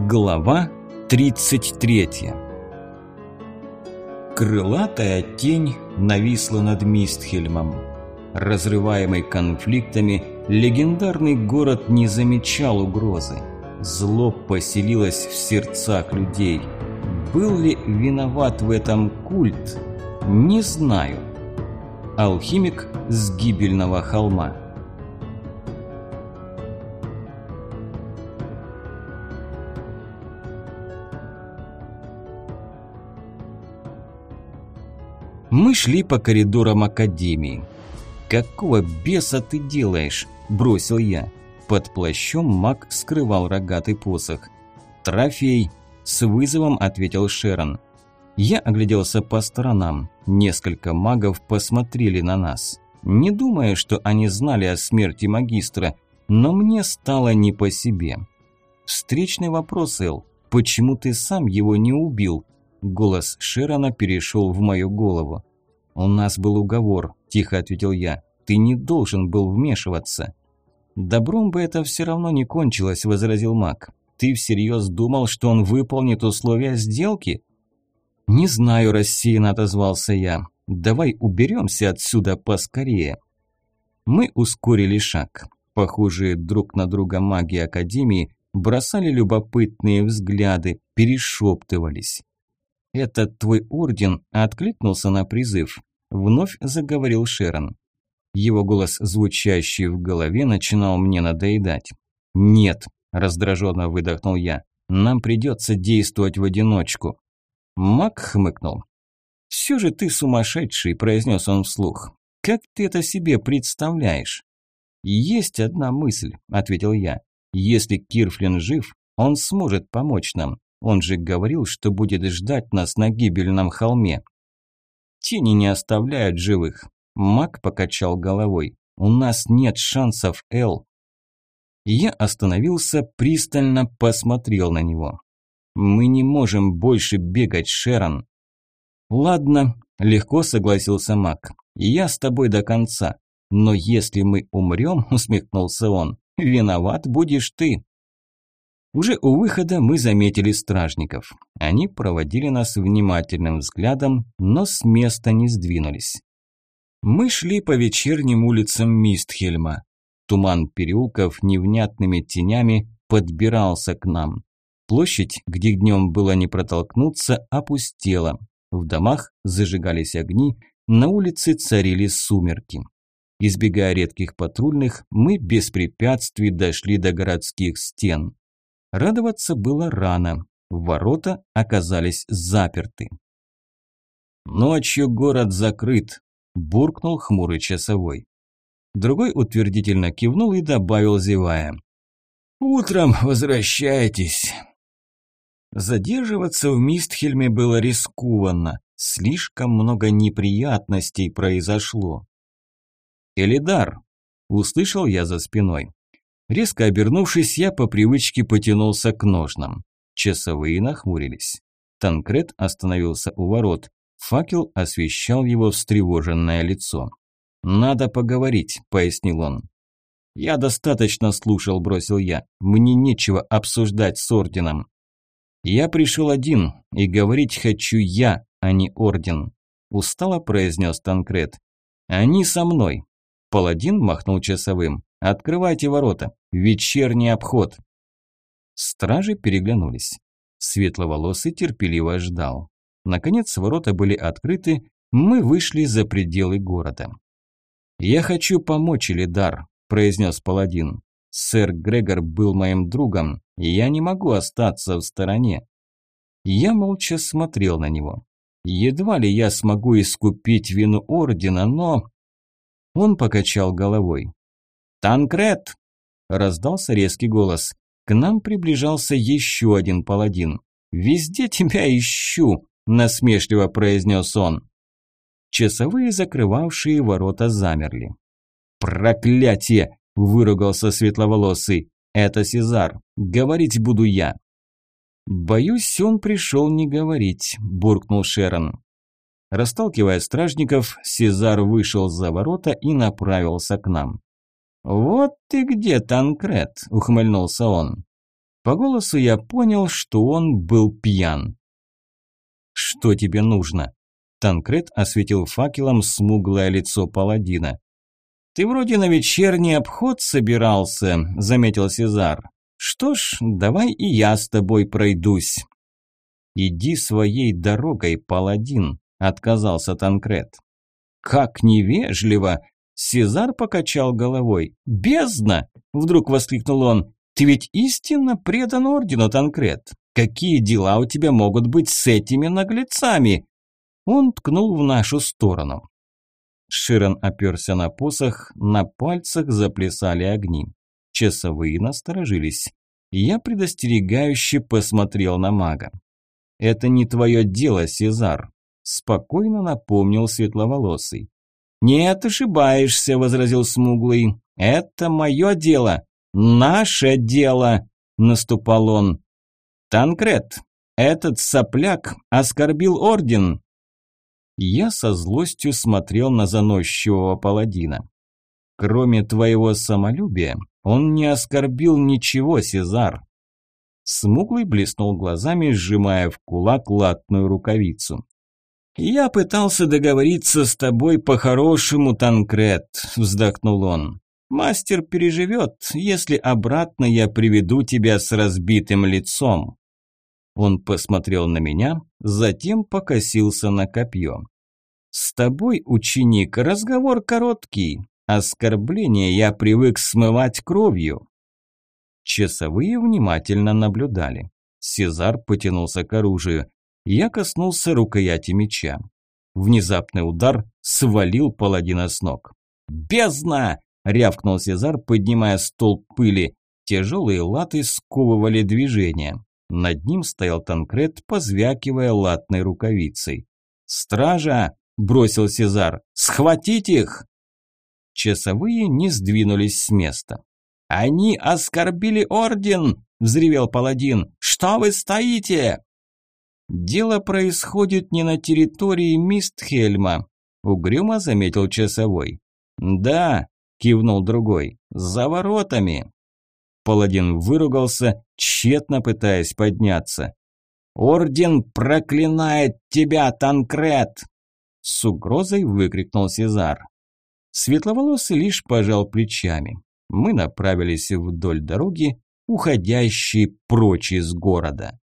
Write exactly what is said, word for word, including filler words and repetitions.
Глава тридцать третья. Крылатая тень нависла над Мистхельмом. Разрываемый конфликтами, легендарный город не замечал угрозы. Зло поселилось в сердцах людей. Был ли виноват в этом культ? Не знаю. Алхимик с гибельного холма. Мы шли по коридорам академии. «Какого беса ты делаешь?» – бросил я. Под плащом маг скрывал рогатый посох. «Трофей!» – с вызовом ответил Шерон. Я огляделся по сторонам. Несколько магов посмотрели на нас. Не думая, что они знали о смерти магистра, но мне стало не по себе. «Встречный вопрос, Эл. Почему ты сам его не убил?» Голос Шерона перешел в мою голову. «У нас был уговор», – тихо ответил я. «Ты не должен был вмешиваться». «Добром бы это все равно не кончилось», – возразил маг. «Ты всерьез думал, что он выполнит условия сделки?» «Не знаю», – рассеянно отозвался я. «Давай уберемся отсюда поскорее». Мы ускорили шаг. Похожие друг на друга маги Академии бросали любопытные взгляды, перешептывались. «Этот твой орден откликнулся на призыв», – вновь заговорил Шерон. Его голос, звучащий в голове, начинал мне надоедать. «Нет», – раздраженно выдохнул я, – «нам придется действовать в одиночку». Маг хмыкнул. «Все же ты сумасшедший», – произнес он вслух. «Как ты это себе представляешь?» «Есть одна мысль», – ответил я. «Если Кирфлин жив, он сможет помочь нам. Он же говорил, что будет ждать нас на гибельном холме». «Тени не оставляют живых». Маг покачал головой. «У нас нет шансов, Эл». Я остановился, пристально посмотрел на него. «Мы не можем больше бегать, Шерон». «Ладно», – легко согласился маг. «Я с тобой до конца. Но если мы умрем», – усмехнулся он, – «виноват будешь ты». Уже у выхода мы заметили стражников. Они проводили нас внимательным взглядом, но с места не сдвинулись. Мы шли по вечерним улицам Мистхельма. Туман переулков невнятными тенями подбирался к нам. Площадь, где днем было не протолкнуться, опустела. В домах зажигались огни, на улице царили сумерки. Избегая редких патрульных, мы без препятствий дошли до городских стен. Радоваться было рано. Ворота оказались заперты. «Ночью город закрыт», – буркнул хмурый часовой. Другой утвердительно кивнул и добавил, зевая. «Утром возвращайтесь». Задерживаться в Мистхельме было рискованно. Слишком много неприятностей произошло. «Элидар!» – услышал я за спиной. Резко обернувшись, я по привычке потянулся к ножнам. Часовые нахмурились. Танкрет остановился у ворот. Факел освещал его встревоженное лицо. «Надо поговорить», – пояснил он. «Я достаточно слушал», – бросил я. «Мне нечего обсуждать с орденом». «Я пришел один, и говорить хочу я, а не орден», – устало произнес Танкрет. «Они со мной». Паладин махнул часовым. «Открывайте ворота. Вечерний обход». Стражи переглянулись. Светловолосый терпеливо ждал. Наконец ворота были открыты, мы вышли за пределы города. «Я хочу помочь, Элидар», – произнес паладин. «Сэр Грегор был моим другом, и я не могу остаться в стороне». Я молча смотрел на него. Едва ли я смогу искупить вину ордена, но... Он покачал головой. «Танкрет!» – раздался резкий голос. К нам приближался еще один паладин. «Везде тебя ищу!» – насмешливо произнес он. Часовые, закрывавшие ворота, замерли. «Проклятие!» – выругался светловолосый. «Это Сезар. Говорить буду я». «Боюсь, он пришел не говорить», – буркнул Шерон. Расталкивая стражников, Сезар вышел за ворота и направился к нам. «Вот ты где, Танкрет!» – ухмыльнулся он. По голосу я понял, что он был пьян. «Что тебе нужно?» Танкред осветил факелом смуглое лицо паладина. «Ты вроде на вечерний обход собирался», – заметил Сезар. «Что ж, давай и я с тобой пройдусь». «Иди своей дорогой, паладин», – отказался Танкред. «Как невежливо!» – Сезар покачал головой. «Бездна!» – вдруг воскликнул он. «Ты ведь истинно предан ордену, Танкред. Какие дела у тебя могут быть с этими наглецами?» Он ткнул в нашу сторону. Широн оперся на посох, на пальцах заплясали огни. Часовые насторожились. Я предостерегающе посмотрел на мага. «Это не твое дело, Сезар», – спокойно напомнил светловолосый. «Нет, ошибаешься», – возразил смуглый. «Это мое дело, наше дело», – наступал он. «Танкред, этот сопляк оскорбил орден». Я со злостью смотрел на заносчивого паладина. «Кроме твоего самолюбия, он не оскорбил ничего, Сезар». Смуглый блеснул глазами, сжимая в кулак латную рукавицу. «Я пытался договориться с тобой по-хорошему, Танкред», – вздохнул он. «Мастер переживет, если обратно я приведу тебя с разбитым лицом». Он посмотрел на меня, затем покосился на копье. «С тобой, ученик, разговор короткий. Оскорбление я привык смывать кровью». Часовые внимательно наблюдали. Сезар потянулся к оружию. Я коснулся рукояти меча. Внезапный удар свалил паладина с ног. «Бездна!» – рявкнул Сезар, поднимая столб пыли. Тяжелые латы сковывали движение. Над ним стоял Танкред, позвякивая латной рукавицей. «Стража!» – бросил Сезар. «Схватить их!» Часовые не сдвинулись с места. «Они оскорбили орден!» – взревел паладин. «Что вы стоите?» «Дело происходит не на территории Мистхельма», – угрюмо заметил часовой. «Да», – кивнул другой, – «за воротами». Паладин выругался, тщетно пытаясь подняться. «Орден проклинает тебя, Танкред!» С угрозой выкрикнул Сезар. Светловолосый лишь пожал плечами. Мы направились вдоль дороги, уходящей прочь из города.